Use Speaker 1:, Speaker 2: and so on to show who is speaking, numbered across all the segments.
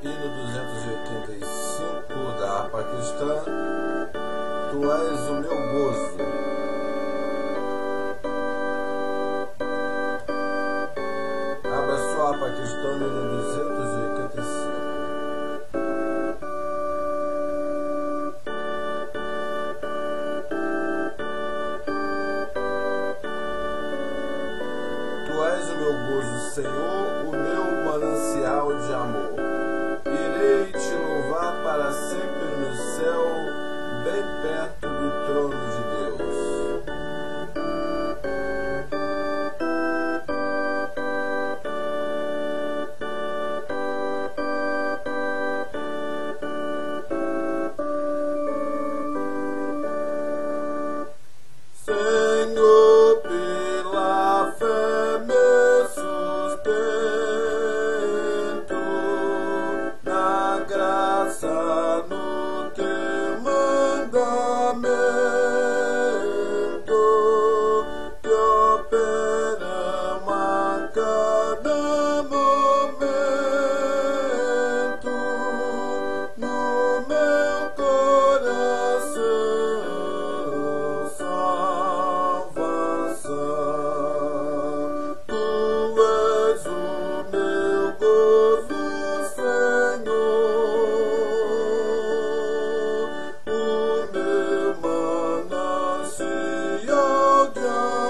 Speaker 1: hino 285 da harpa cristã, Tu és o meu gozo. Abra sua harpa cristã no hino 285. Tu és o meu gozo, Senhor, o meu manancial de amor. Irei te louvar para sempre no céu, bem perto do trono de Deus. Senhor, pela fé me sustento, na graça no teu mandamento, que operam a cada momento no meu coração, salvação. Tu és o meu gozo, Senhor, o meu manancial de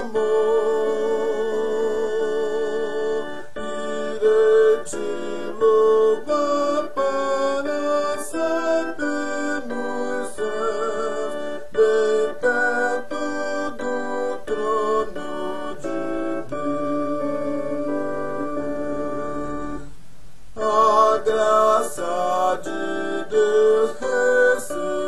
Speaker 1: amor. Irei te louvar para sempre nos céus, bem perto do trono de Deus. A graça de Deus recebi.